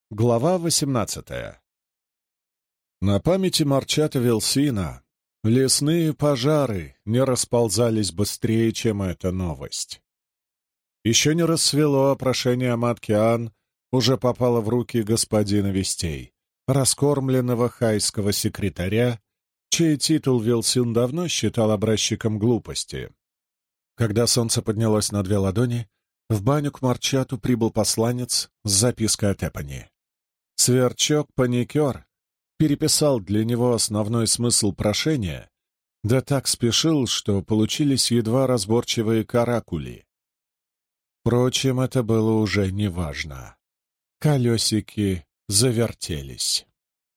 Глава 18. На памяти Марчата Вилсина лесные пожары не расползались быстрее, чем эта новость. Еще не рассвело, а прошение о матке Ан уже попало в руки господина вестей, раскормленного хайского секретаря, чей титул Вилсин давно считал образчиком глупости. Когда солнце поднялось на 2 ладони, в баню к Марчату прибыл посланец с запиской от Эпони. Сверчок-паникер переписал для него основной смысл прошения, да так спешил, что получились едва разборчивые каракули. Впрочем, это было уже неважно. Колесики завертелись.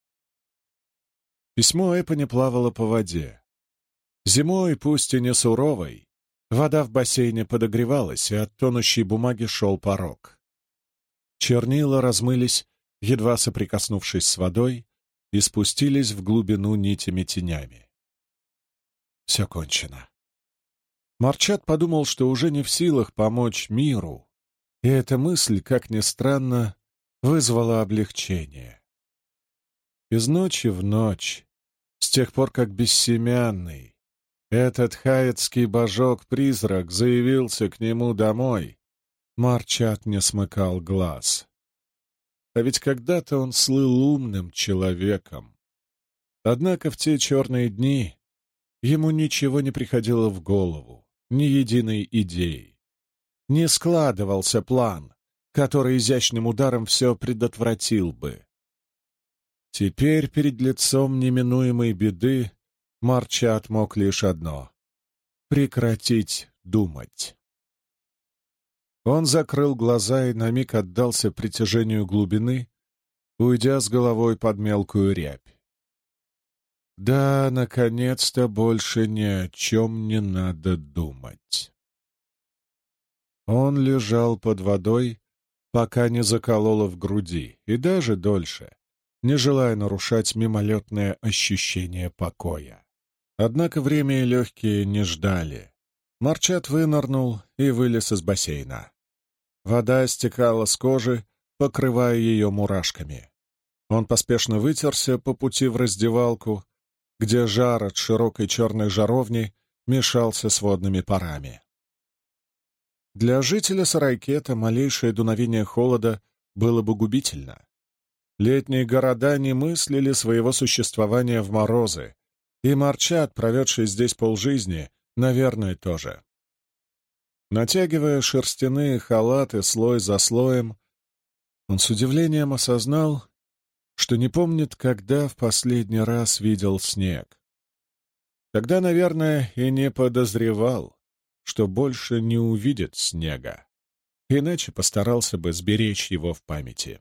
Письмо Эпони плавало по воде. Зимой, пусть и не суровой, вода в бассейне подогревалась, и от тонущей бумаги шел порог. Чернила размылись, едва соприкоснувшись с водой, и спустились в глубину нитями-тенями. Все кончено. Марчат подумал, что уже не в силах помочь миру, и эта мысль, как ни странно, вызвала облегчение. Из ночи в ночь, с тех пор, как бессемянный, этот хаятский божок-призрак заявился к нему домой, Марчат не смыкал глаз. А ведь когда-то он слыл умным человеком. Однако в те черные дни ему ничего не приходило в голову, ни единой идеи. Не складывался план, который изящным ударом все предотвратил бы. Теперь перед лицом неминуемой беды Марчат мог лишь одно — прекратить думать. Он закрыл глаза и на миг отдался притяжению глубины, уйдя с головой под мелкую рябь. Да, наконец-то больше ни о чем не надо думать. Он лежал под водой, пока не закололо в груди, и даже дольше, не желая нарушать мимолетное ощущение покоя. Однако время и легкие не ждали. Марчат вынырнул и вылез из бассейна. Вода стекала с кожи, покрывая ее мурашками. Он поспешно вытерся по пути в раздевалку, где жар от широкой черной жаровни мешался с водными парами. Для жителя Сарайкета малейшее дуновение холода было бы губительно. Летние города не мыслили своего существования в морозы, и Марчат, проведший здесь полжизни, наверное, тоже. Натягивая шерстяные халаты слой за слоем, он с удивлением осознал, что не помнит, когда в последний раз видел снег. Тогда, наверное, и не подозревал, что больше не увидит снега, иначе постарался бы сберечь его в памяти.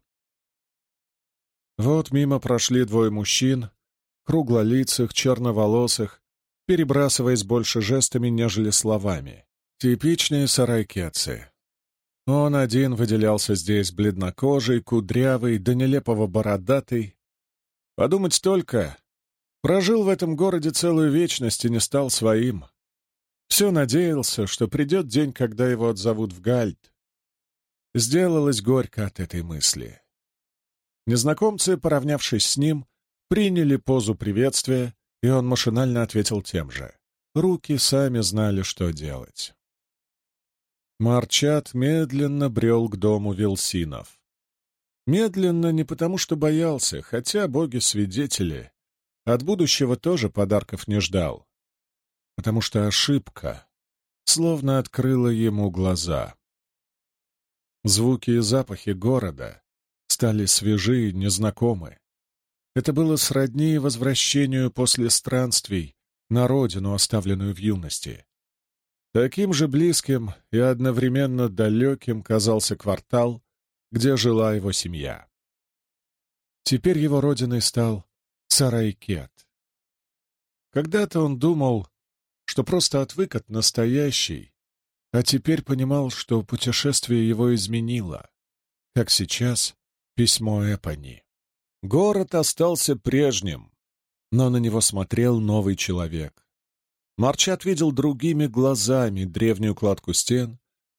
Вот мимо прошли 2 мужчин, круглолицых, черноволосых, перебрасываясь больше жестами, нежели словами. Типичные сарайкетцы. Он один выделялся здесь бледнокожий, кудрявый, до нелепого бородатый. Подумать только, прожил в этом городе целую вечность и не стал своим. Все надеялся, что придет день, когда его отзовут в Гальд. Сделалось горько от этой мысли. Незнакомцы, поравнявшись с ним, приняли позу приветствия, и он машинально ответил тем же. Руки сами знали, что делать. Марчат медленно брел к дому Вилсинов. Медленно не потому, что боялся, хотя боги-свидетели, от будущего тоже подарков не ждал, потому что ошибка словно открыла ему глаза. Звуки и запахи города стали свежи и незнакомы. Это было сродни возвращению после странствий на родину, оставленную в юности. Таким же близким и одновременно далеким казался квартал, где жила его семья. Теперь его родиной стал Сарайкет. Когда-то он думал, что просто отвык от настоящей, а теперь понимал, что путешествие его изменило, как сейчас письмо Эпони. Город остался прежним, но на него смотрел новый человек. Марчат видел другими глазами древнюю кладку стен,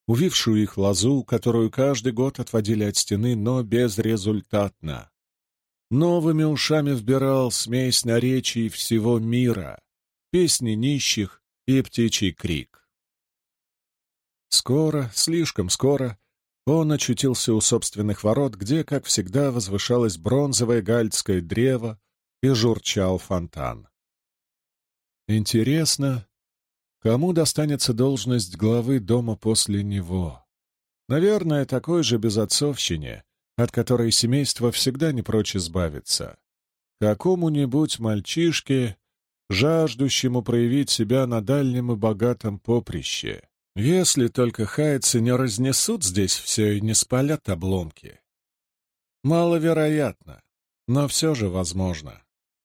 увившую их лозу, которую каждый год отводили от стены, но безрезультатно. Новыми ушами вбирал смесь наречий всего мира, песни нищих и птичий крик. Скоро, слишком скоро, он очутился у собственных ворот, где, как всегда, возвышалось бронзовое гальдское древо и журчал фонтан. Интересно, кому достанется должность главы дома после него? Наверное, такой же безотцовщине, от которой семейство всегда не прочь избавиться. Какому-нибудь мальчишке, жаждущему проявить себя на дальнем и богатом поприще, если только хайцы не разнесут здесь все и не спалят обломки. Маловероятно, но все же возможно.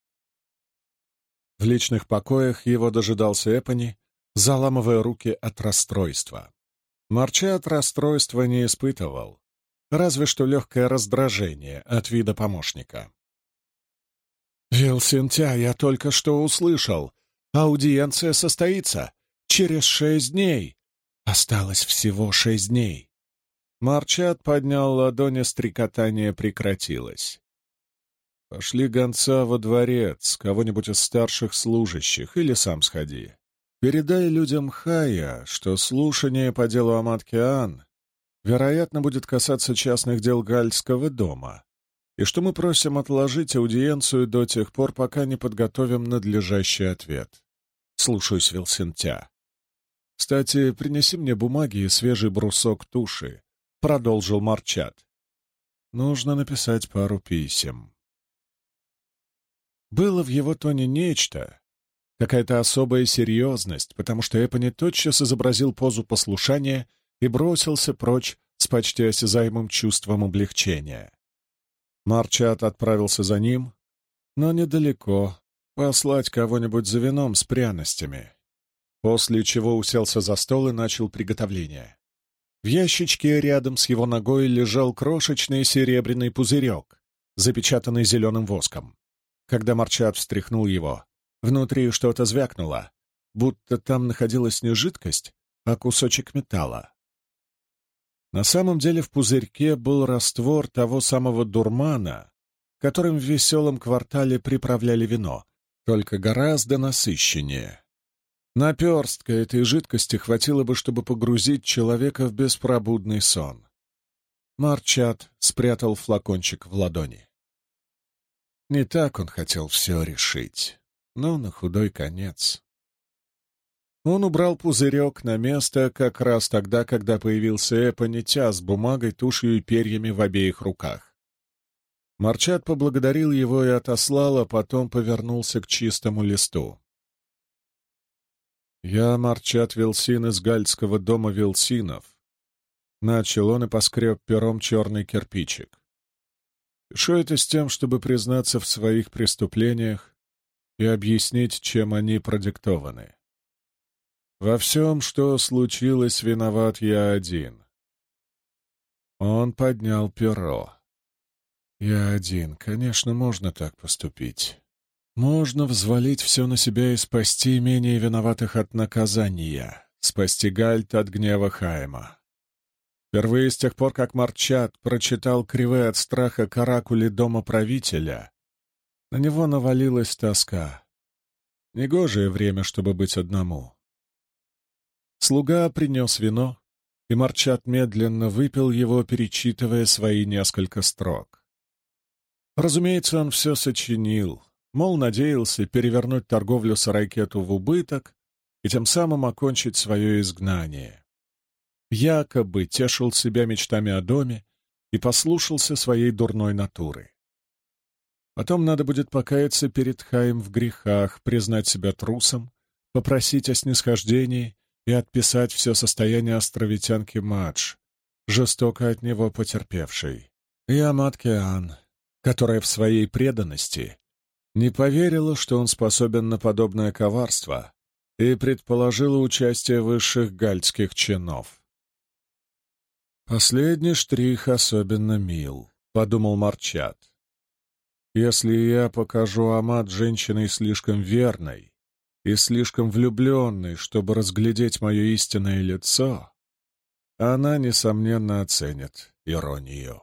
В личных покоях его дожидался Эпони, заламывая руки от расстройства. Марчат расстройства не испытывал, разве что легкое раздражение от вида помощника. «Вилсентя, я только что услышал. Аудиенция состоится через 6 дней. Осталось всего 6 дней». Марчат поднял ладони, стрекотание прекратилось. «Пошли гонца во дворец, кого-нибудь из старших служащих, или сам сходи. Передай людям Хая, что слушание по делу Амат-Кеан, вероятно, будет касаться частных дел Гальдского дома, и что мы просим отложить аудиенцию до тех пор, пока не подготовим надлежащий ответ. Слушаюсь, Вилсентя. Кстати, принеси мне бумаги и свежий брусок туши», — продолжил Марчат. «Нужно написать пару писем». Было в его тоне нечто, какая-то особая серьезность, потому что Эпони тотчас изобразил позу послушания и бросился прочь с почти осязаемым чувством облегчения. Марчат отправился за ним, но недалеко, послать кого-нибудь за вином с пряностями, после чего уселся за стол и начал приготовление. В ящичке рядом с его ногой лежал крошечный серебряный пузырек, запечатанный зеленым воском. Когда Марчат встряхнул его, внутри что-то звякнуло, будто там находилась не жидкость, а кусочек металла. На самом деле в пузырьке был раствор того самого дурмана, которым в веселом квартале приправляли вино, только гораздо насыщеннее. Наперстка этой жидкости хватило бы, чтобы погрузить человека в беспробудный сон. Марчат спрятал флакончик в ладони. Не так он хотел все решить, но на худой конец. Он убрал пузырек на место как раз тогда, когда появился Эпони с бумагой, тушью и перьями в обеих руках. Марчат поблагодарил его и отослал, а потом повернулся к чистому листу. «Я Марчат Вилсин из Гальдского дома Вилсинов», — начал он и поскреб пером черный кирпичик. «Пишу это с тем, чтобы признаться в своих преступлениях и объяснить, чем они продиктованы. Во всем, что случилось, виноват я один». Он поднял перо. «Я один. Конечно, можно так поступить. Можно взвалить все на себя и спасти менее виноватых от наказания, спасти Гальд от гнева Хайма. Впервые с тех пор, как Марчат прочитал кривые от страха каракули дома правителя, на него навалилась тоска. Негожее время, чтобы быть одному». Слуга принес вино, и Марчат медленно выпил его, перечитывая свои несколько строк. Разумеется, он все сочинил, мол, надеялся перевернуть торговлю Сарайкету в убыток и тем самым окончить свое изгнание. Якобы тешил себя мечтами о доме и послушался своей дурной натуры. Потом надо будет покаяться перед Хаем в грехах, признать себя трусом, попросить о снисхождении и отписать все состояние островитянки Мадж, жестоко от него потерпевшей, и Амат-Кеан, которая в своей преданности не поверила, что он способен на подобное коварство, и предположила участие высших гальдских чинов. «Последний штрих особенно мил», — подумал Марчат. «Если я покажу Амат женщиной слишком верной и слишком влюбленной, чтобы разглядеть мое истинное лицо, она, несомненно, оценит иронию.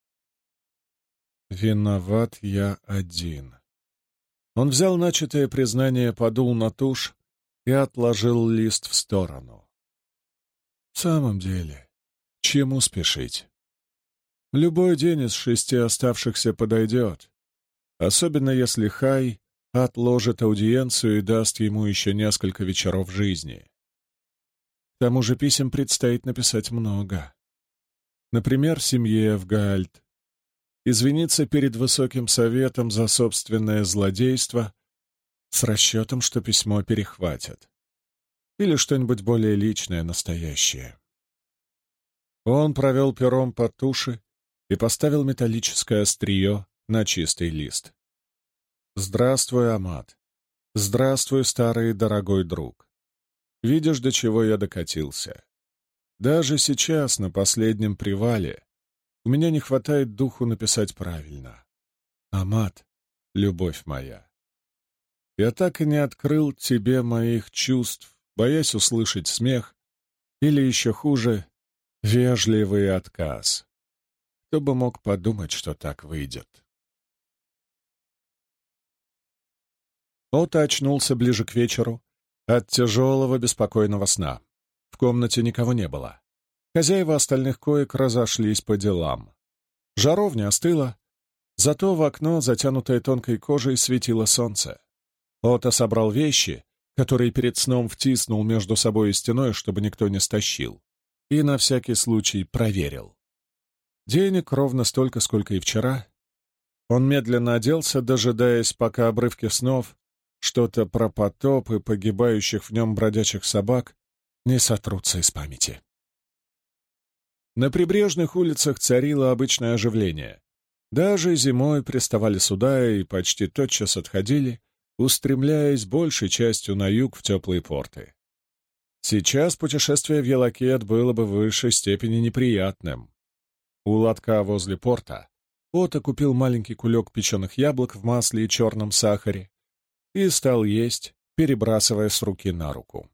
Виноват я один. Он взял начатое признание, подул на тушь и отложил лист в сторону. В самом деле, чему спешить? Любой день из 6 оставшихся подойдет, особенно если Хай отложит аудиенцию и даст ему еще несколько вечеров жизни. К тому же писем предстоит написать много. Например, семье в Гаальт, извиниться перед Высоким Советом за собственное злодейство с расчетом, что письмо перехватят. Или что-нибудь более личное, настоящее. Он провел пером по туше и поставил металлическое острие на чистый лист. «Здравствуй, Амат. Здравствуй, старый дорогой друг. Видишь, до чего я докатился. Даже сейчас, на последнем привале, у меня не хватает духу написать правильно. Амат, любовь моя. Я так и не открыл тебе моих чувств, боясь услышать смех или, еще хуже, вежливый отказ. Кто бы мог подумать, что так выйдет?» Ота очнулся ближе к вечеру от тяжелого беспокойного сна. В комнате никого не было. Хозяева остальных коек разошлись по делам. Жаровня остыла, зато в окно, затянутое тонкой кожей, светило солнце. Ота собрал вещи, которые перед сном втиснул между собой и стеной, чтобы никто не стащил, и на всякий случай проверил. Денег ровно столько, сколько и вчера. Он медленно оделся, дожидаясь, пока обрывки снов, что-то про потоп и погибающих в нем бродячих собак, не сотрутся из памяти. На прибрежных улицах царило обычное оживление. Даже зимой приставали суда и почти тотчас отходили, устремляясь большей частью на юг в теплые порты. Сейчас путешествие в Елакет было бы в высшей степени неприятным. У лотка возле порта Ота купил маленький кулек печеных яблок в масле и черном сахаре и стал есть, перебрасывая с руки на руку.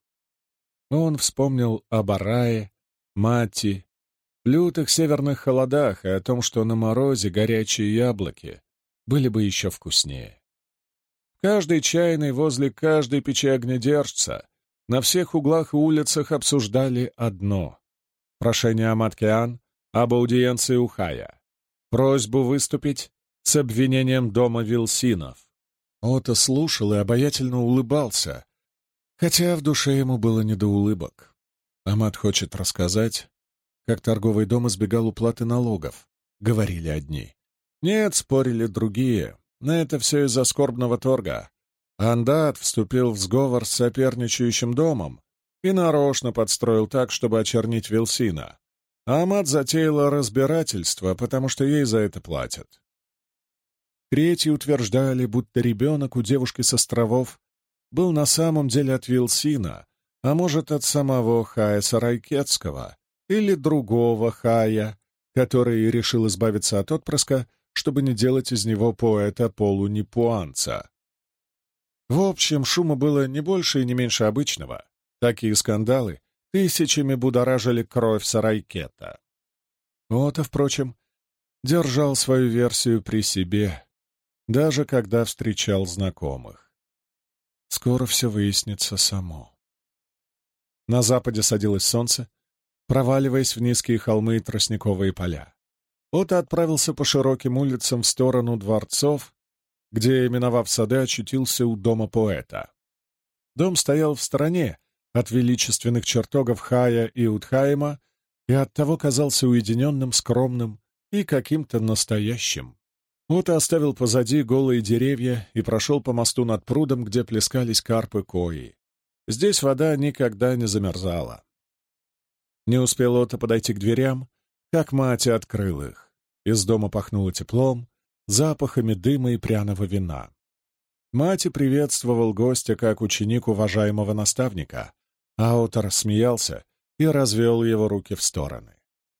Он вспомнил об Арае, Матти, лютых северных холодах и о том, что на морозе горячие яблоки были бы еще вкуснее. В каждой чайной возле каждой печи огнедержца на всех углах и улицах обсуждали одно — прошение Амат-Кеан об аудиенции у Хая, просьбу выступить с обвинением дома Вилсинов. Ота слушал и обаятельно улыбался, хотя в душе ему было не до улыбок. Амат хочет рассказать, как торговый дом избегал уплаты налогов, говорили одни. Нет, спорили другие, но это все из-за скорбного торга. Андат вступил в сговор с соперничающим домом и нарочно подстроил так, чтобы очернить Вилсина. А Амат затеяла разбирательство, потому что ей за это платят. Третьи утверждали, будто ребенок у девушки с островов был на самом деле от Вилсина, а может, от самого Хая Сарайкетского или другого Хая, который решил избавиться от отпрыска, чтобы не делать из него поэта-полунипуанца. В общем, шума было не больше и не меньше обычного. Такие скандалы тысячами будоражили кровь Сарайкета. Ота, впрочем, держал свою версию при себе, даже когда встречал знакомых. Скоро все выяснится само. На западе садилось солнце, проваливаясь в низкие холмы и тростниковые поля. Ота отправился по широким улицам в сторону дворцов, где, миновав сады, очутился у дома поэта. Дом стоял в стороне от величественных чертогов Хая и Утхайма и оттого казался уединенным, скромным и каким-то настоящим. Ота оставил позади голые деревья и прошел по мосту над прудом, где плескались карпы кои. Здесь вода никогда не замерзала. Не успел Ота подойти к дверям, как мать открыл их. Из дома пахнуло теплом, запахами дыма и пряного вина. Мать приветствовал гостя как ученик уважаемого наставника, а Ота рассмеялся и развел его руки в стороны.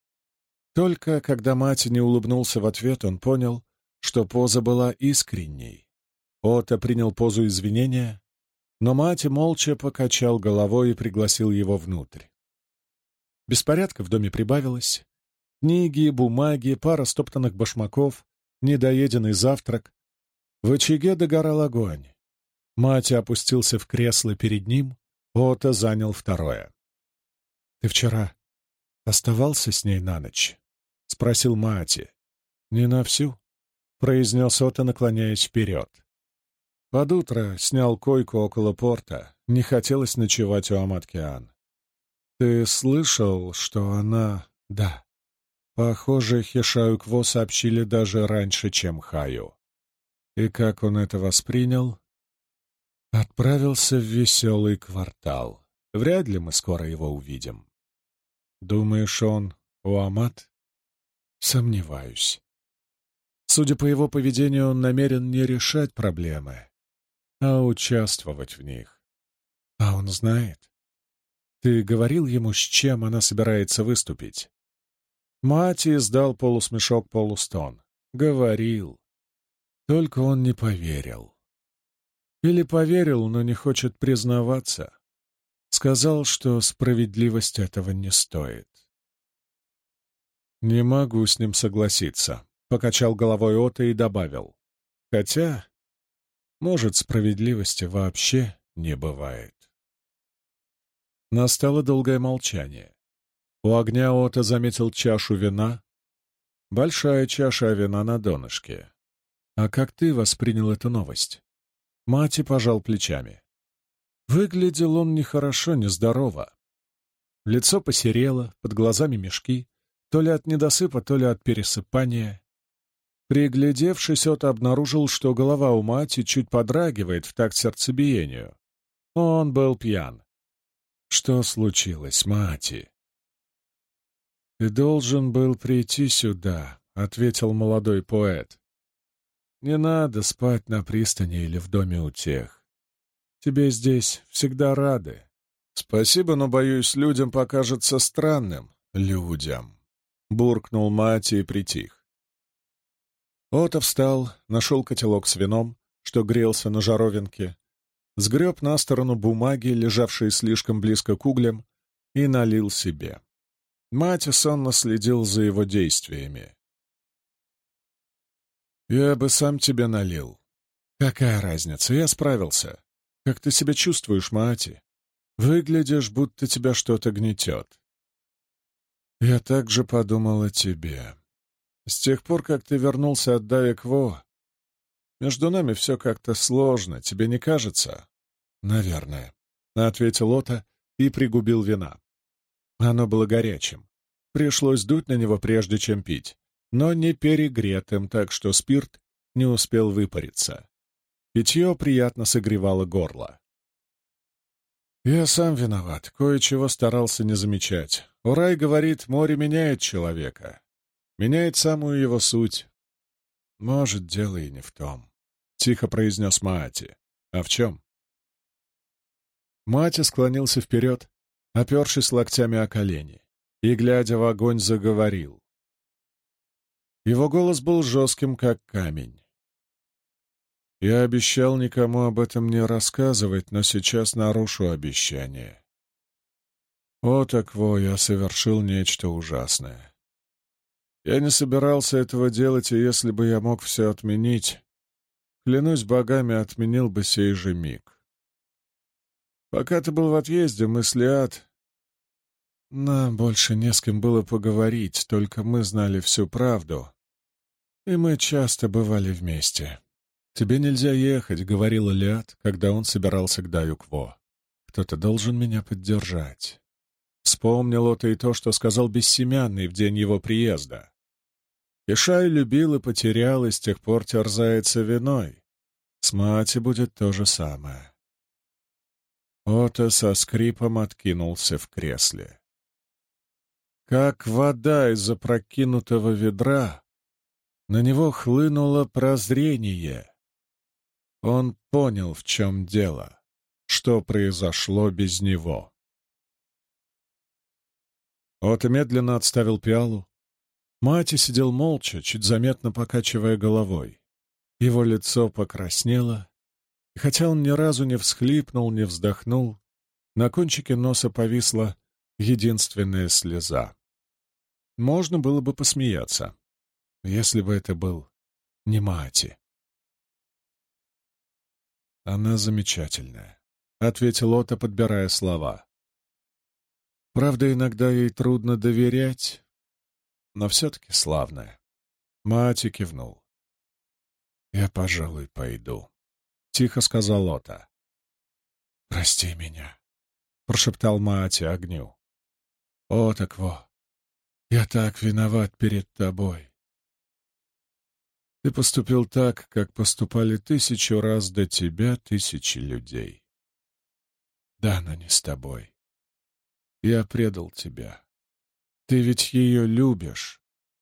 Только когда мать не улыбнулся в ответ, он понял, что поза была искренней. Ота принял позу извинения, но мать молча покачал головой и пригласил его внутрь. Беспорядка в доме прибавилось. Книги, бумаги, пара стоптанных башмаков, недоеденный завтрак. В очаге догорал огонь. Матя опустился в кресло перед ним, Ота занял второе. «Ты вчера оставался с ней на ночь?» — спросил Маати. «Не на всю», — произнес Ота, наклоняясь вперед. Под утро снял койку около порта. Не хотелось ночевать у Аматкиан. «Ты слышал, что она...» «Да». Похоже, Хешаю-Кво сообщили даже раньше, чем Хаю. И как он это воспринял? Отправился в веселый квартал. Вряд ли мы скоро его увидим. Думаешь, он Уамат? Сомневаюсь. Судя по его поведению, он намерен не решать проблемы, а участвовать в них. А он знает? Ты говорил ему, с чем она собирается выступить? Мати издал полусмешок, полустон. Говорил. Только он не поверил. Или поверил, но не хочет признаваться. Сказал, что справедливость этого не стоит. «Не могу с ним согласиться», — покачал головой Ота и добавил. «Хотя, может, справедливости вообще не бывает». Настало долгое молчание. У огня Ота заметил чашу вина. Большая чаша, а вина на донышке. «А как ты воспринял эту новость?» Мати пожал плечами. Выглядел он нехорошо, нездорово. Лицо посерело, под глазами мешки, то ли от недосыпа, то ли от пересыпания. Приглядевшись, Ота обнаружил, что голова у Мати чуть подрагивает в такт сердцебиению. Он был пьян. «Что случилось, Мати?» «Ты должен был прийти сюда», — ответил молодой поэт. «Не надо спать на пристани или в доме утех. Тебе здесь всегда рады. Спасибо, но, боюсь, людям покажется странным». «Людям», — буркнул Мати и притих. Ота встал, нашел котелок с вином, что грелся на жаровинке, сгреб на сторону бумаги, лежавшие слишком близко к углям, и налил себе. Мати сонно следил за его действиями. «Я бы сам тебе налил. Какая разница, я справился. Как ты себя чувствуешь, Мати? Выглядишь, будто тебя что-то гнетет». «Я также подумал о тебе. С тех пор, как ты вернулся от Дая-Кво, между нами все как-то сложно, тебе не кажется?» «Наверное», — ответил Ота и пригубил вина. Оно было горячим. Пришлось дуть на него, прежде чем пить, но не перегретым, так что спирт не успел выпариться. Питье приятно согревало горло. «Я сам виноват, кое-чего старался не замечать. Урай говорит, море меняет человека, меняет самую его суть. Может, дело и не в том», — тихо произнес Маати. «А в чем?» Маати склонился вперед, опершись локтями о колени, и, глядя в огонь, заговорил. Его голос был жестким, как камень. «Я обещал никому об этом не рассказывать, но сейчас нарушу обещание. О, Такво, я совершил нечто ужасное. Я не собирался этого делать, и если бы я мог все отменить, клянусь богами, отменил бы сей же миг. Пока ты был в отъезде, мы с Лиад... Нам больше не с кем было поговорить, только мы знали всю правду, и мы часто бывали вместе. «Тебе нельзя ехать», — говорила Лиад, когда он собирался к Даю-Кво. «Кто-то должен меня поддержать». Вспомнил Ота и то, что сказал Бессемянный в день его приезда. Ишай любил и потерял, и с тех пор терзается виной. С Маати будет то же самое. Ота со скрипом откинулся в кресле. Как вода из опрокинутого ведра, на него хлынуло прозрение. Он понял, в чем дело, что произошло без него. Ота медленно отставил пиалу. Маати сидел молча, чуть заметно покачивая головой. Его лицо покраснело, и хотя он ни разу не всхлипнул, не вздохнул, на кончике носа повисла единственная слеза. Можно было бы посмеяться, если бы это был не Маати. «Она замечательная», — ответил Ота, подбирая слова. «Правда, иногда ей трудно доверять, но все-таки славная». Маати кивнул. «Я, пожалуй, пойду», — тихо сказал Ота. «Прости меня», — прошептал Маати огню. «О, так во! Я так виноват перед тобой. Ты поступил так, как поступали 1000 раз до тебя 1000 людей. Да, но не с тобой. Я предал тебя. Ты ведь ее любишь,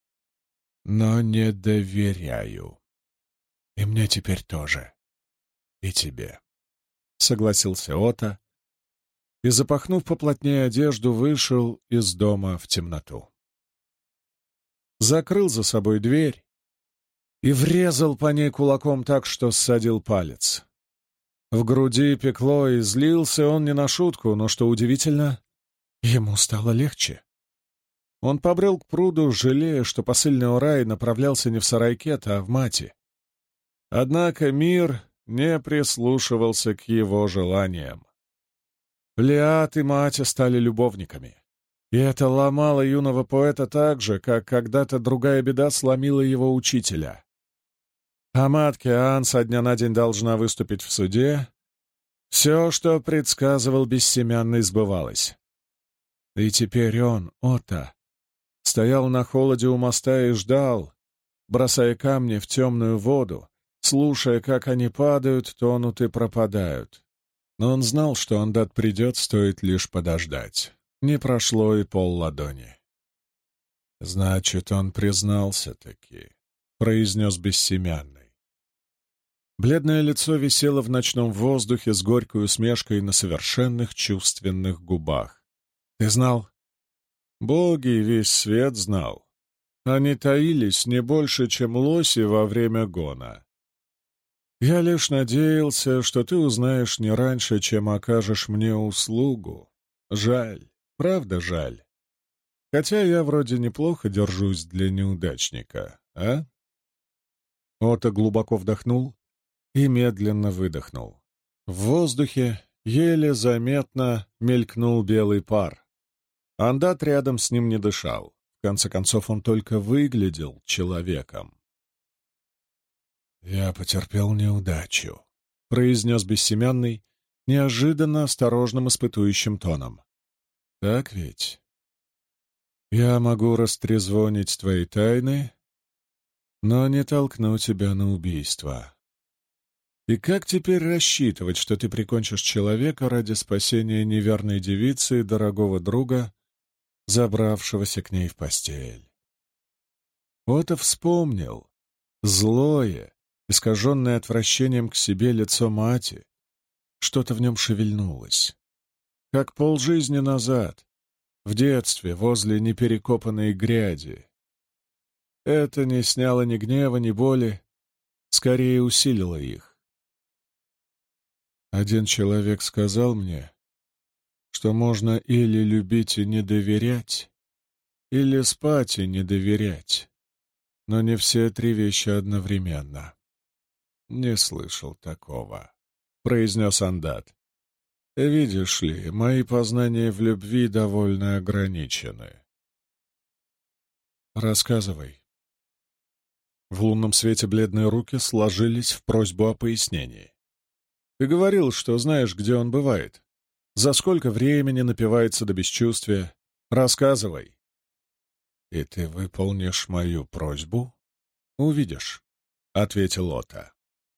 но не доверяю. И мне теперь тоже. И тебе», — согласился Ота, и, запахнув поплотнее одежду, вышел из дома в темноту. Закрыл за собой дверь и врезал по ней кулаком так, что ссадил палец. В груди пекло, и злился он не на шутку, но, что удивительно, ему стало легче. Он побрел к пруду, жалея, что посыльный Орай направлялся не в Сарайкет, а в Мати. Однако мир не прислушивался к его желаниям. Лиат и Мати стали любовниками. И это ломало юного поэта так же, как когда-то другая беда сломила его учителя. Амат Кеан со дня на день должна выступить в суде. Все, что предсказывал Бессемянный, сбывалось. И теперь он, Ота, стоял на холоде у моста и ждал, бросая камни в темную воду, слушая, как они падают, тонут и пропадают. Но он знал, что Андат придет, стоит лишь подождать. Не прошло и полладони. «Значит, он признался-таки», — произнес Бессемянный. Бледное лицо висело в ночном воздухе с горькой усмешкой на совершенных чувственных губах. «Ты знал?» «Боги и весь свет знал. Они таились не больше, чем лоси во время гона. Я лишь надеялся, что ты узнаешь не раньше, чем окажешь мне услугу. Жаль, правда жаль. Хотя я вроде неплохо держусь для неудачника, а?» Ота глубоко вдохнул и медленно выдохнул. В воздухе еле заметно мелькнул белый пар. Андат рядом с ним не дышал. В конце концов, он только выглядел человеком. «Я потерпел неудачу», — произнес Бессемянный неожиданно осторожным испытующим тоном. «Так ведь? Я могу растрезвонить твои тайны, но не толкну тебя на убийство. И как теперь рассчитывать, что ты прикончишь человека ради спасения неверной девицы и дорогого друга, забравшегося к ней в постель?» Ота вспомнил злое, искаженное отвращением к себе лицо Мати. Что-то в нем шевельнулось. Как полжизни назад, в детстве, возле неперекопанной гряди. Это не сняло ни гнева, ни боли, скорее усилило их. Один человек сказал мне, что можно или любить и не доверять, или спать и не доверять, но не все 3 вещи одновременно. «Не слышал такого», — произнес Андат. «Видишь ли, мои познания в любви довольно ограничены». «Рассказывай». В лунном свете бледные руки сложились в просьбу о пояснении. «Ты говорил, что знаешь, где он бывает. За сколько времени напивается до бесчувствия? Рассказывай». «И ты выполнишь мою просьбу?» «Увидишь», — ответил Ота.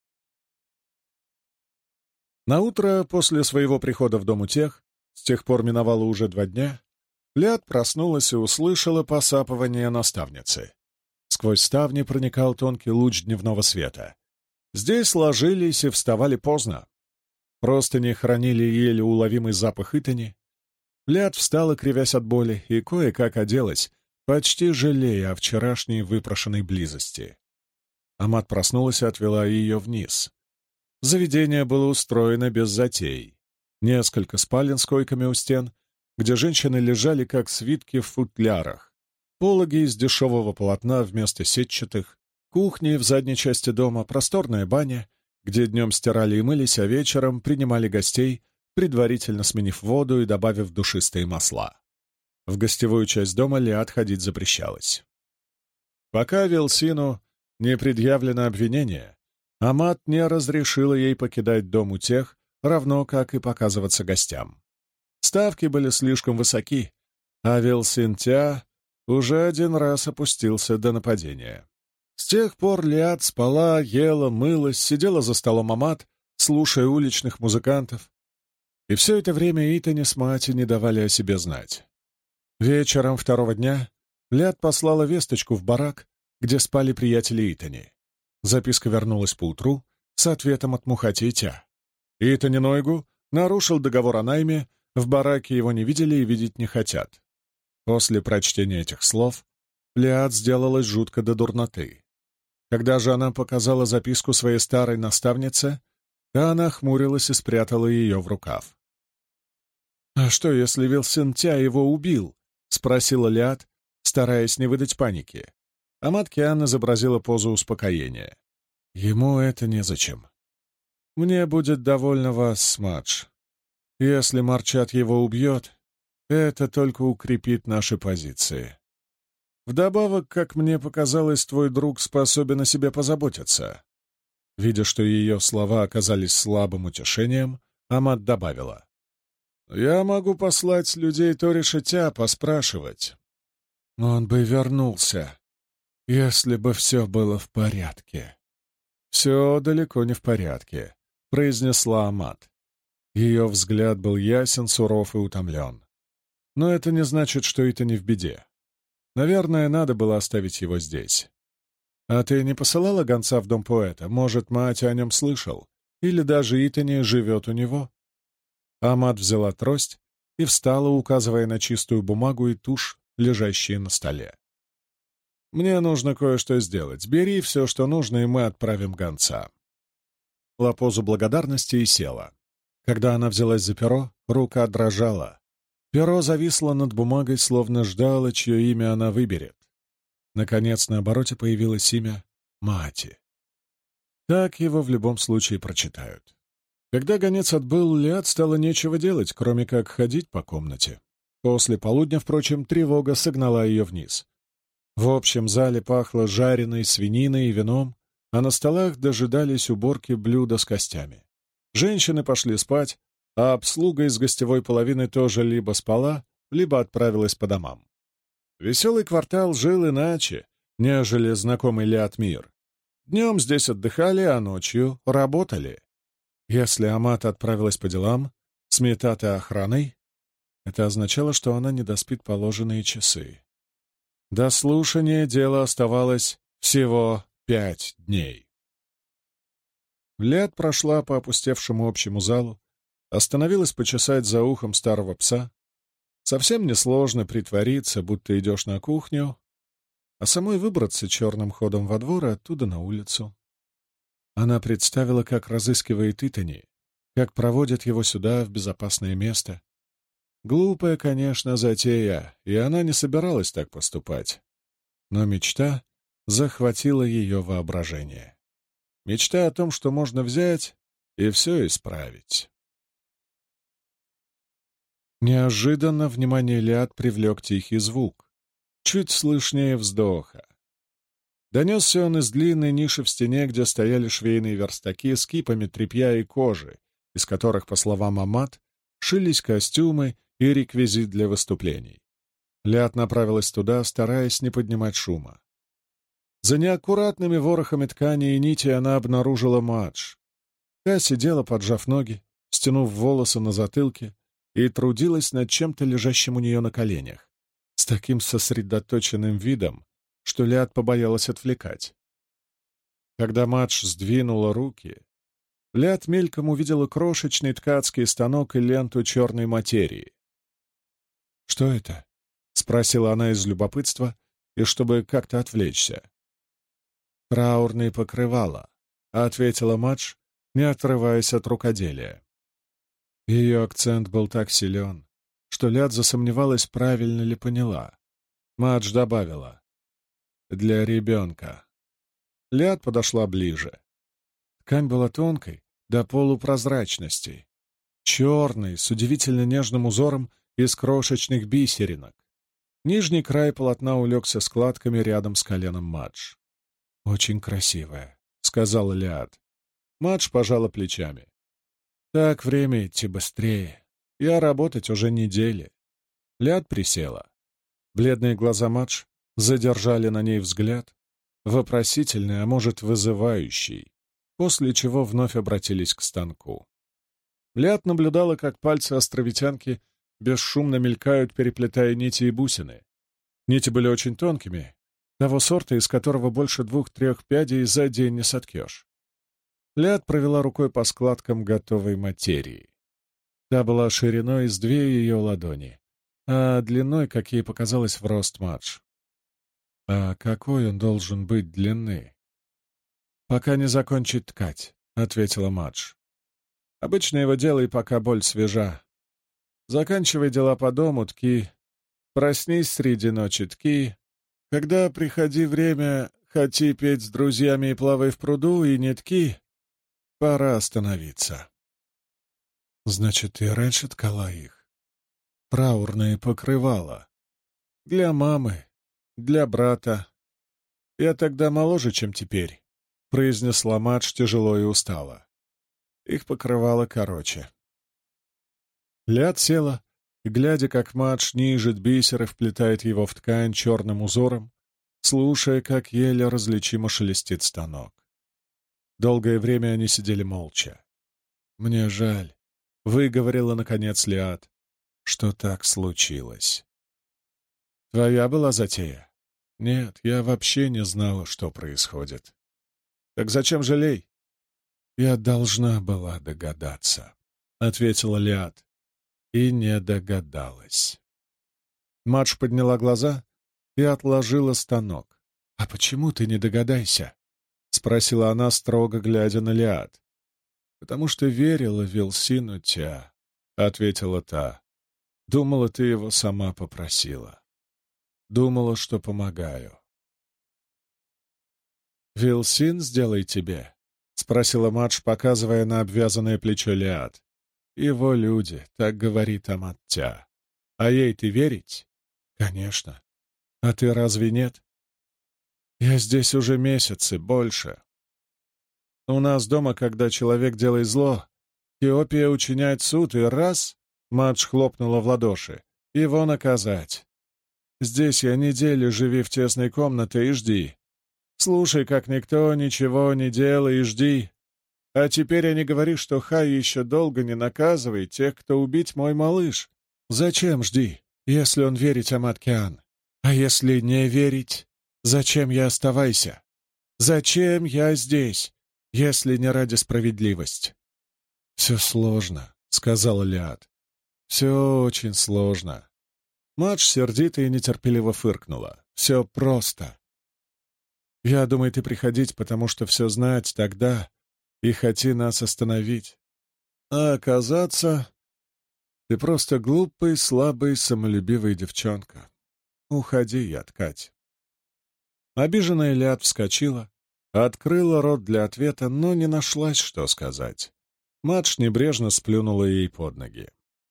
Наутро, после своего прихода в дом утех, с тех пор миновало уже 2 дня, Лиат проснулась и услышала посапывание наставницы. Сквозь ставни проникал тонкий луч дневного света. Здесь ложились и вставали поздно. Простыни хранили еле уловимый запах итани. Лиат встала, кривясь от боли, и кое-как оделась, почти жалея о вчерашней выпрошенной близости. Амат проснулась и отвела ее вниз. Заведение было устроено без затей. Несколько спален с койками у стен, где женщины лежали как свитки в футлярах, пологи из дешевого полотна вместо сетчатых, кухни в задней части дома, просторная баня, где днем стирали и мылись, а вечером принимали гостей, предварительно сменив воду и добавив душистые масла. В гостевую часть дома Лиад ходить запрещалось. Пока Вилсину не предъявлено обвинение, Амат не разрешила ей покидать дом у тех, равно как и показываться гостям. Ставки были слишком высоки, а Вилсин-Тя уже один раз опустился до нападения. С тех пор Лиад спала, ела, мылась, сидела за столом Амат, слушая уличных музыкантов. И все это время Итани с Маати не давали о себе знать. Вечером второго дня Лиад послала весточку в барак, где спали приятели Итани. Записка вернулась поутру с ответом от Мухати и Тя. Итани Нойгу нарушил договор о найме, в бараке его не видели и видеть не хотят. После прочтения этих слов Лиад сделалась жутко до дурноты. Когда же она показала записку своей старой наставнице, то она хмурилась и спрятала ее в рукав. «А что, если Вилсин-Тя его убил?» — спросила Лиад, стараясь не выдать паники. Амат Киан изобразила позу успокоения. «Ему это незачем. Мне будет довольно вас, Смадж. Если Марчат его убьет, это только укрепит наши позиции. Вдобавок, как мне показалось, твой друг способен о себе позаботиться». Видя, что ее слова оказались слабым утешением, Амат добавила. «Я могу послать людей Торишитя поспрашивать. Он бы вернулся, если бы все было в порядке». «Все далеко не в порядке», — произнесла Амат. Ее взгляд был ясен, суров и утомлен. Но это не значит, что это не в беде. Наверное, надо было оставить его здесь. «А ты не посылала гонца в дом поэта? Может, мать о нем слышал? Или даже Итани живет у него?» Амат взяла трость и встала, указывая на чистую бумагу и тушь, лежащие на столе. «Мне нужно кое-что сделать. Бери все, что нужно, и мы отправим гонца». В позу благодарности и села. Когда она взялась за перо, рука дрожала. Перо зависло над бумагой, словно ждало, чье имя она выберет. Наконец, на обороте появилось имя Маати. Так его в любом случае прочитают. Когда гонец отбыл, Лиад стало нечего делать, кроме как ходить по комнате. После полудня, впрочем, тревога согнала ее вниз. В общем зале пахло жареной свининой и вином, а на столах дожидались уборки блюда с костями. Женщины пошли спать, а обслуга из гостевой половины тоже либо спала, либо отправилась по домам. Веселый квартал жил иначе, нежели знакомый Лиад мир. Днем здесь отдыхали, а ночью работали. Если Амат отправилась по делам, с Метат и охраной, это означало, что она не доспит положенные часы. До слушания дела оставалось всего 5 дней. Лиад прошла по опустевшему общему залу, остановилась почесать за ухом старого пса. Совсем несложно притвориться, будто идешь на кухню, а самой выбраться черным ходом во двор и оттуда на улицу. Она представила, как разыскивает Итани, как проводит его сюда, в безопасное место. Глупая, конечно, затея, и она не собиралась так поступать. Но мечта захватила ее воображение. Мечта о том, что можно взять и все исправить. Неожиданно внимание Лиад привлек тихий звук, чуть слышнее вздоха. Донесся он из длинной ниши в стене, где стояли швейные верстаки с кипами тряпья и кожи, из которых, по словам Амат, шились костюмы и реквизит для выступлений. Лиад направилась туда, стараясь не поднимать шума. За неаккуратными ворохами ткани и нити она обнаружила Мадж. Та сидела, поджав ноги, стянув волосы на затылке, и трудилась над чем-то, лежащим у нее на коленях, с таким сосредоточенным видом, что Лиад побоялась отвлекать. Когда Мадж сдвинула руки, Лиад мельком увидела крошечный ткацкий станок и ленту черной материи. «Что это?» — спросила она из любопытства, и чтобы как-то отвлечься. «Траурные покрывала», — ответила Мадж, не отрываясь от рукоделия. Ее акцент был так силен, что что Ляд засомневалась, правильно ли поняла. Мадж добавила: «Для ребенка». Ляд подошла ближе. Ткань была тонкой, до полупрозрачности, черной, с удивительно нежным узором из крошечных бисеринок. Нижний край полотна улегся складками рядом с коленом Мадж. «Очень красивая», — сказала Ляд. Мадж пожала плечами. «Так время идти быстрее. Я работать уже недели». Ляд присела. Бледные глаза Мадж задержали на ней взгляд, вопросительный, а может, вызывающий, после чего вновь обратились к станку. Ляд наблюдала, как пальцы островитянки бесшумно мелькают, переплетая нити и бусины. Нити были очень тонкими, того сорта, из которого больше 2-3 пядей за день не соткешь. Ляд провела рукой по складкам готовой материи. Та была шириной с 2 ее ладони, а длиной, как ей показалось, в рост Мадж. «А какой он должен быть длины?» «Пока не закончит ткать», — ответила Мадж. «Обычно его делай, пока боль свежа. Заканчивай дела по дому, тки. Проснись среди ночи, тки. Когда приходи время, хоти петь с друзьями и плавай в пруду, и не тки, пора остановиться». «Значит, ты раньше ткала их? Траурные покрывала? Для мамы, для брата. Я тогда моложе, чем теперь», — произнесла Мадж тяжело и устало. Их покрывало короче. Ляд села, и, глядя, как Мадж нижет бисер и вплетает его в ткань черным узором, слушая, как еле различимо шелестит станок. Долгое время они сидели молча. «Мне жаль», — выговорила, наконец, Ляд, — «что так случилось». «Твоя была затея?» «Нет, я вообще не знала, что происходит». «Так зачем жалей?» «Я должна была догадаться», — ответила Ляд, и не догадалась. Мадж подняла глаза и отложила станок. «А почему ты не догадайся?» — спросила она, строго глядя на Ляд. «Потому что верила Вилсину Тя», — ответила та. «Думала, ты его сама попросила. Думала, что помогаю». «Вилсин сделай тебе?» — спросила Мадж, показывая на обвязанное плечо Ляд. «Его люди», — так говорит Амат-Тя. «А ей ты верить?» «Конечно. А ты разве нет?» «Я здесь уже месяцы, больше. У нас дома, когда человек делает зло, Теопия учиняет суд, и раз...» — Мадж хлопнула в ладоши. «Его наказать. Здесь я недели живи в тесной комнате и жди. Слушай, как никто ничего не делай и жди. А теперь они говорят, что Хай еще долго не наказывает тех, кто убить мой малыш. Зачем жди, если он верить Амат-Киан? А если не верить, зачем я оставайся? Зачем я здесь, если не ради справедливости?» «Все сложно», — сказала Ляд. «Все очень сложно». Мадж сердито и нетерпеливо фыркнула. «Все просто. Я думаю, ты приходить, потому что все знать тогда и хоти нас остановить. А оказаться, ты просто глупый, слабый, самолюбивая девчонка. Уходи, я ткать». Обиженная Ляд вскочила, открыла рот для ответа, но не нашлась, что сказать. Мадж небрежно сплюнула ей под ноги.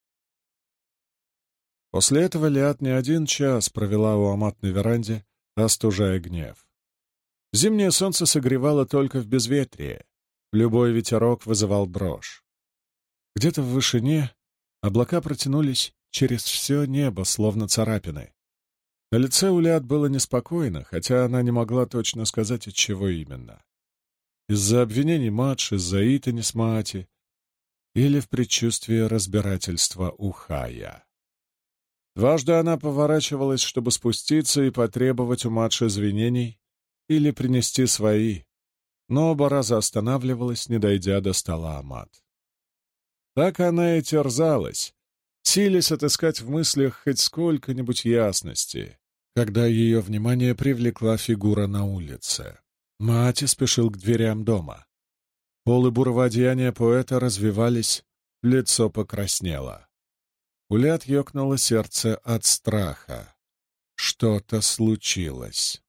После этого Ляд не 1 час провела у Амат на веранде, остужая гнев. Зимнее солнце согревало только в безветрие. Любой ветерок вызывал дрожь. Где-то в вышине облака протянулись через все небо, словно царапины. На лице у Ляд было неспокойно, хотя она не могла точно сказать, от чего именно. Из-за обвинений Мадж, из-за Итани с Маати или в предчувствии разбирательства у Хая. Дважды она поворачивалась, чтобы спуститься и потребовать у Мадж извинений или принести свои, но оба раза останавливалась, не дойдя до стола Амат. Так она и терзалась, силясь отыскать в мыслях хоть сколько-нибудь ясности, когда ее внимание привлекла фигура на улице. Маати спешил к дверям дома. Полы бурого одеяния поэта развивались, лицо покраснело. У Ляд ёкнуло сердце от страха. Что-то случилось.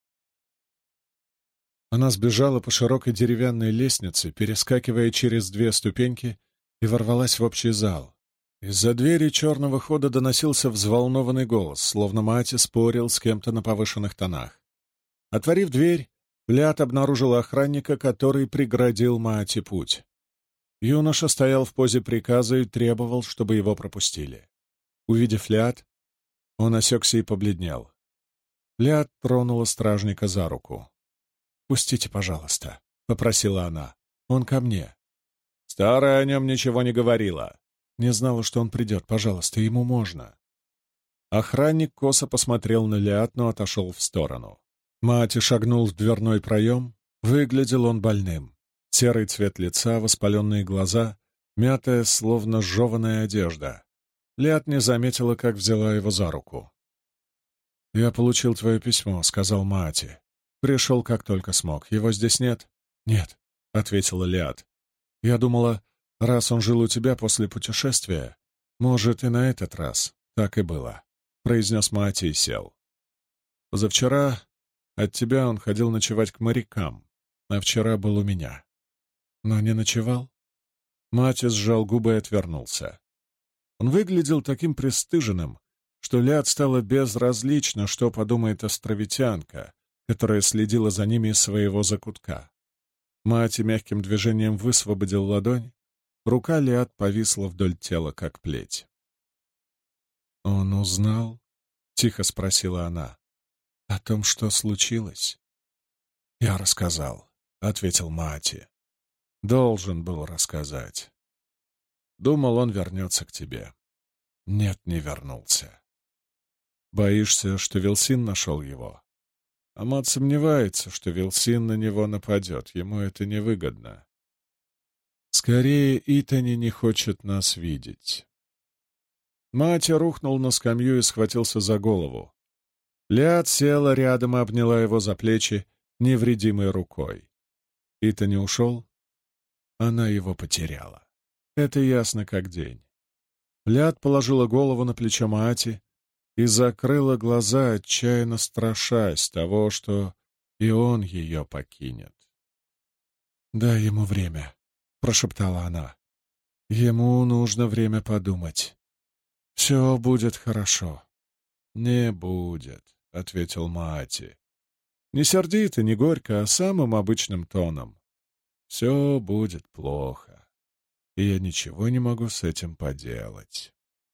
Она сбежала по широкой деревянной лестнице, перескакивая через 2 ступеньки, и ворвалась в общий зал. Из-за двери черного хода доносился взволнованный голос, словно мать спорил с кем-то на повышенных тонах. Отворив дверь, Ляд обнаружила охранника, который преградил Маате путь. Юноша стоял в позе приказа и требовал, чтобы его пропустили. Увидев Ляд, он осекся и побледнел. Ляд тронула стражника за руку. «Пустите, пожалуйста», — попросила она. «Он ко мне». Старая о нем ничего не говорила. Не знала, что он придет. Пожалуйста, ему можно. Охранник косо посмотрел на Ляд, но отошел в сторону. Маати шагнул в дверной проем. Выглядел он больным. Серый цвет лица, воспаленные глаза, мятая, словно сжеванная одежда. Ляд не заметила, как взяла его за руку. «Я получил твое письмо», — сказал Маати. «Пришел, как только смог. Его здесь нет?» «Нет», — ответила Ляд. «Я думала, раз он жил у тебя после путешествия, может, и на этот раз так и было», — произнес Маати и сел. «Позавчера от тебя он ходил ночевать к морякам, а вчера был у меня. Но не ночевал?» Маати сжал губы и отвернулся. Он выглядел таким пристыженным, что Ляд стало безразлично, что подумает островитянка, которая следила за ними из своего закутка. Маати мягким движением высвободил ладонь, рука Ляд повисла вдоль тела, как плеть. «Он узнал?» — тихо спросила она. «О том, что случилось?» «Я рассказал», — ответил Маати. «Должен был рассказать. Думал, он вернется к тебе. Нет, не вернулся. Боишься, что Вилсин нашел его?» Амат сомневается, что Вилсин на него нападет. Ему это невыгодно. Скорее, Итани не хочет нас видеть. Матя рухнул на скамью и схватился за голову. Ляд села рядом и обняла его за плечи невредимой рукой. Итани ушел. Она его потеряла. Это ясно как день. Ляд положила голову на плечо Маати и закрыла глаза, отчаянно страшась того, что и он ее покинет. «Дай ему время», — прошептала она. «Ему нужно время подумать. Все будет хорошо». «Не будет», — ответил Маати. Не сердито, не горько, а самым обычным тоном. «Все будет плохо, и я ничего не могу с этим поделать».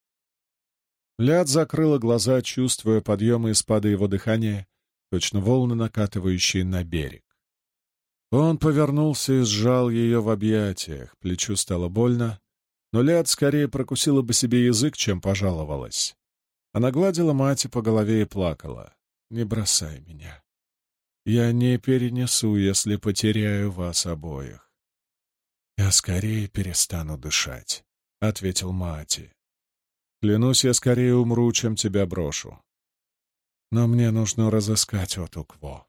Ляд закрыла глаза, чувствуя подъемы и спады его дыхания, точно волны, накатывающие на берег. Он повернулся и сжал ее в объятиях, плечу стало больно, но Ляд скорее прокусила бы себе язык, чем пожаловалась. Она гладила мать по голове и плакала. «Не бросай меня. Я не перенесу, если потеряю вас обоих». «Я скорее перестану дышать», — ответил Маати. «Клянусь, я скорее умру, чем тебя брошу. Но мне нужно разыскать Отукво».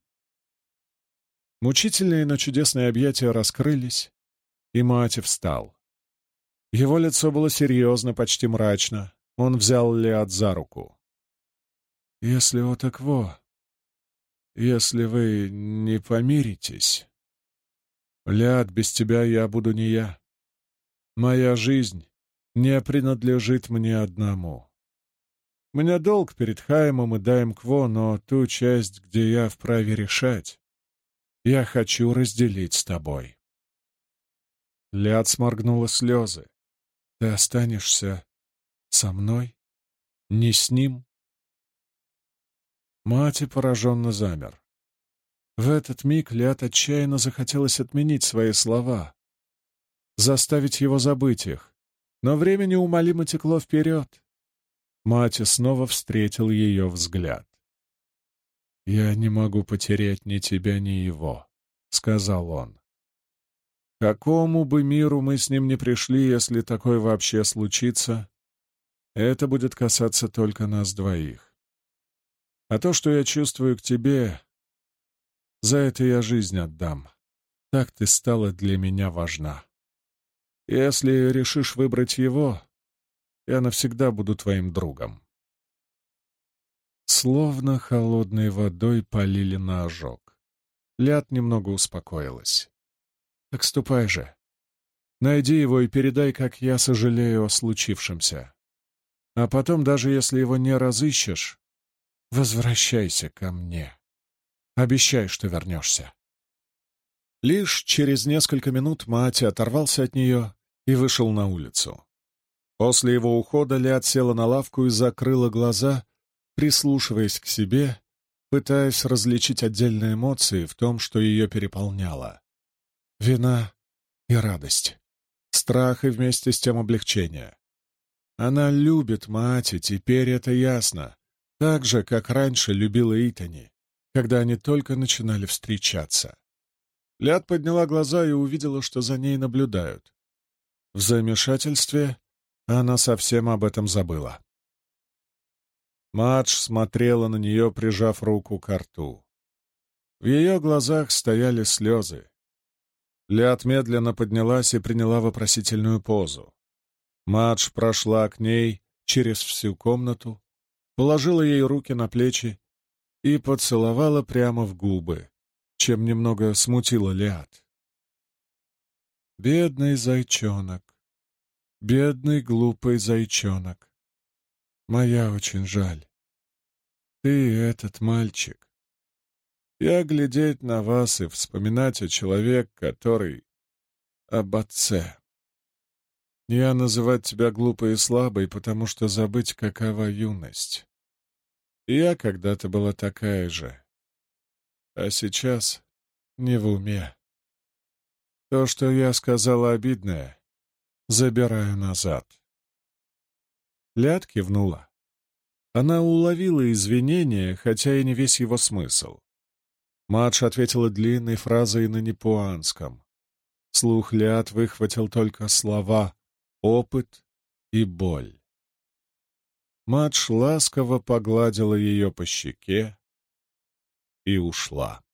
Мучительные, но чудесные объятия раскрылись, и Маати встал. Его лицо было серьезно, почти мрачно. Он взял Ляд за руку. «Если Отукво, если вы не помиритесь, Ляд, без тебя я буду не я. Моя жизнь не принадлежит мне одному. У меня долг перед Хаймом и Даймкво, но ту часть, где я вправе решать, я хочу разделить с тобой». Ляд сморгнула слезы. «Ты останешься со мной? Не с ним?» Маати пораженно замер. В этот миг Ляд отчаянно захотелось отменить свои слова, заставить его забыть их, но время неумолимо текло вперед. Маати снова встретил ее взгляд. «Я не могу потерять ни тебя, ни его», — сказал он. «К какому бы миру мы с ним ни пришли, если такое вообще случится, это будет касаться только нас двоих. А то, что я чувствую к тебе, за это я жизнь отдам. Так ты стала для меня важна. Если решишь выбрать его, Я навсегда буду твоим другом». Словно холодной водой полили на ожог. Ляд немного успокоилась. «Так ступай же. Найди его и передай, как я сожалею о случившемся. А потом, даже если его не разыщешь, возвращайся ко мне. Обещай, что вернешься». Лишь через несколько минут Маати оторвался от нее и вышел на улицу. После его ухода Ляд села на лавку и закрыла глаза, прислушиваясь к себе, пытаясь различить отдельные эмоции в том, что ее переполняло. Вина и радость, страх и вместе с тем облегчение. Она любит Маати, теперь это ясно, так же, как раньше любила Итани, когда они только начинали встречаться. Ляд подняла глаза и увидела, что за ней наблюдают. В замешательстве она совсем об этом забыла. Мадж смотрела на нее, прижав руку к рту. В ее глазах стояли слезы. Ляд медленно поднялась и приняла вопросительную позу. Мадж прошла к ней через всю комнату, положила ей руки на плечи и поцеловала прямо в губы, чем немного смутила Ляд. «Бедный зайчонок, бедный глупый зайчонок. Моя очень жаль. Ты этот мальчик. Я глядеть на вас и вспоминать о человеке, который... об отце. Я называть тебя глупой и слабой, потому что забыть, какова юность. И я когда-то была такая же. А сейчас не в уме. То, что я сказала обидное, забираю назад». Ляд кивнула. Она уловила извинения, хотя и не весь его смысл. Мадж ответила длинной фразой на непуанском. Слух Ляд выхватил только слова «опыт» и «боль». Мадж ласково погладила ее по щеке и ушла.